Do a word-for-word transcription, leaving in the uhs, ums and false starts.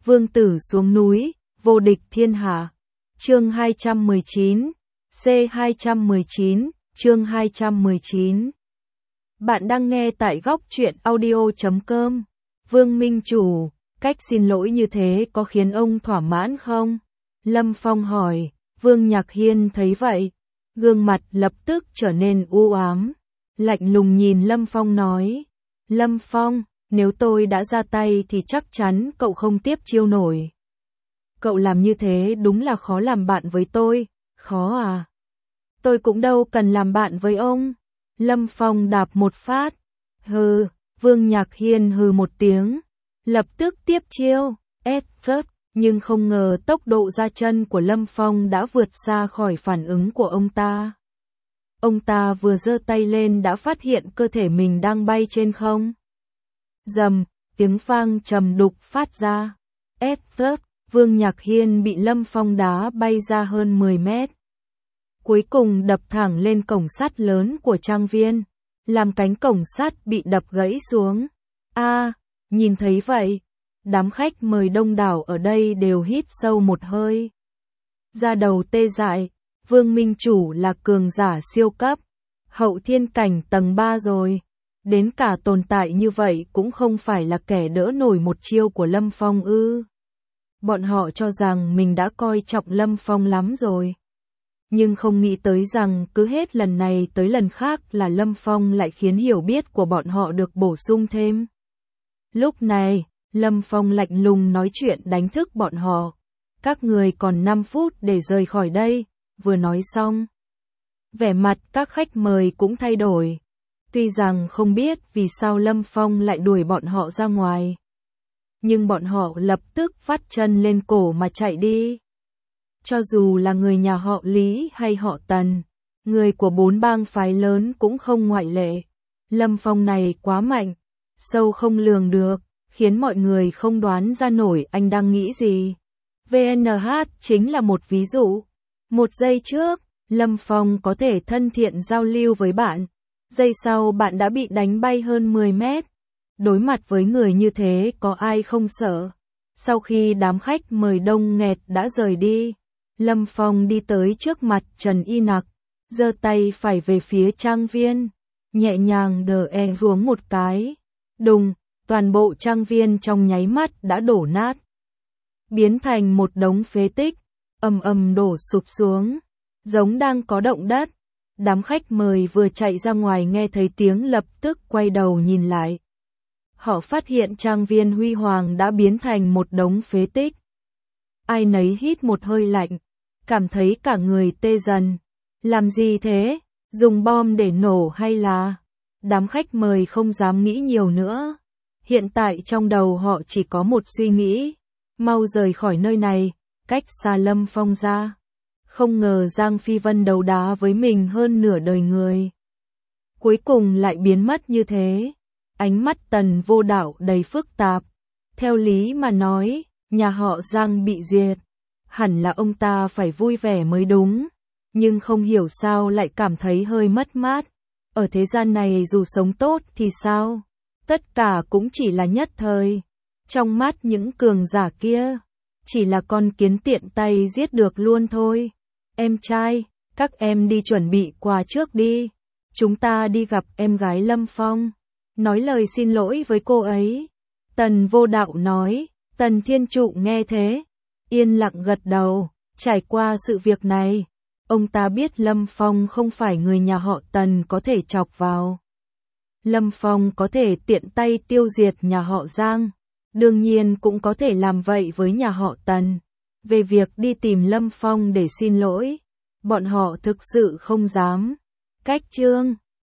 vương tử xuống núi, vô địch thiên hạ. Chương hai trăm mười chín, C hai trăm mười chín, chương hai trăm mười chín. Bạn đang nghe tại góc truyện audio chấm com. Vương Minh Chủ, cách xin lỗi như thế có khiến ông thỏa mãn không? Lâm Phong hỏi. Vương Nhạc Hiên thấy vậy, gương mặt lập tức trở nên u ám, lạnh lùng nhìn Lâm Phong nói. Lâm Phong, nếu tôi đã ra tay thì chắc chắn cậu không tiếp chiêu nổi. Cậu làm như thế đúng là khó làm bạn với tôi, khó à? Tôi cũng đâu cần làm bạn với ông. Lâm Phong đạp một phát. Hừ, Vương Nhạc Hiên hừ một tiếng, lập tức tiếp chiêu, ép phớt, nhưng không ngờ tốc độ ra chân của Lâm Phong đã vượt xa khỏi phản ứng của ông ta. Ông ta vừa giơ tay lên đã phát hiện cơ thể mình đang bay trên không. Rầm, tiếng vang trầm đục phát ra. Ép phớt, Vương Nhạc Hiên bị Lâm Phong đá bay ra hơn mười mét. Cuối cùng đập thẳng lên cổng sắt lớn của trang viên, làm cánh cổng sắt bị đập gãy xuống. A, à, nhìn thấy vậy, đám khách mời đông đảo ở đây đều hít sâu một hơi. Da đầu tê dại, Vương Minh Chủ là cường giả siêu cấp, hậu thiên cảnh tầng ba rồi. Đến cả tồn tại như vậy cũng không phải là kẻ đỡ nổi một chiêu của Lâm Phong ư. Bọn họ cho rằng mình đã coi trọng Lâm Phong lắm rồi. Nhưng không nghĩ tới rằng cứ hết lần này tới lần khác là Lâm Phong lại khiến hiểu biết của bọn họ được bổ sung thêm. Lúc này, Lâm Phong lạnh lùng nói chuyện đánh thức bọn họ. Các người còn năm phút để rời khỏi đây, vừa nói xong. Vẻ mặt các khách mời cũng thay đổi. Tuy rằng không biết vì sao Lâm Phong lại đuổi bọn họ ra ngoài. Nhưng bọn họ lập tức vắt chân lên cổ mà chạy đi. Cho dù là người nhà họ Lý hay họ Tần, người của bốn bang phái lớn cũng không ngoại lệ. Lâm Phong này quá mạnh, sâu không lường được, khiến mọi người không đoán ra nổi anh đang nghĩ gì. vê en hát chính là một ví dụ. Một giây trước, Lâm Phong có thể thân thiện giao lưu với bạn. Giây sau bạn đã bị đánh bay hơn mười mét. Đối mặt với người như thế có ai không sợ. Sau khi đám khách mời đông nghẹt đã rời đi, Lâm Phong đi tới trước mặt Trần Y Nặc, giơ tay phải về phía trang viên, nhẹ nhàng đờ e xuống một cái. Đùng, toàn bộ trang viên trong nháy mắt đã đổ nát, biến thành một đống phế tích, ầm ầm đổ sụp xuống, giống đang có động đất. Đám khách mời vừa chạy ra ngoài nghe thấy tiếng lập tức quay đầu nhìn lại. Họ phát hiện trang viên huy hoàng đã biến thành một đống phế tích. Ai nấy hít một hơi lạnh, cảm thấy cả người tê dần. Làm gì thế? Dùng bom để nổ hay là? Đám khách mời không dám nghĩ nhiều nữa. Hiện tại trong đầu họ chỉ có một suy nghĩ. Mau rời khỏi nơi này, cách xa Lâm Phong ra. Không ngờ Giang Phi Vân đấu đá với mình hơn nửa đời người. Cuối cùng lại biến mất như thế. Ánh mắt Tần Vô Đạo đầy phức tạp. Theo lý mà nói, nhà họ Giang bị diệt. Hẳn là ông ta phải vui vẻ mới đúng. Nhưng không hiểu sao lại cảm thấy hơi mất mát. Ở thế gian này dù sống tốt thì sao? Tất cả cũng chỉ là nhất thời. Trong mắt những cường giả kia, chỉ là con kiến tiện tay giết được luôn thôi. Em trai, các em đi chuẩn bị quà trước đi. Chúng ta đi gặp em gái Lâm Phong. Nói lời xin lỗi với cô ấy. Tần Vô Đạo nói. Tần Thiên Trụ nghe thế, yên lặng gật đầu. Trải qua sự việc này, ông ta biết Lâm Phong không phải người nhà họ Tần có thể chọc vào. Lâm Phong có thể tiện tay tiêu diệt nhà họ Giang, đương nhiên cũng có thể làm vậy với nhà họ Tần. Về việc đi tìm Lâm Phong để xin lỗi, bọn họ thực sự không dám. Cách chương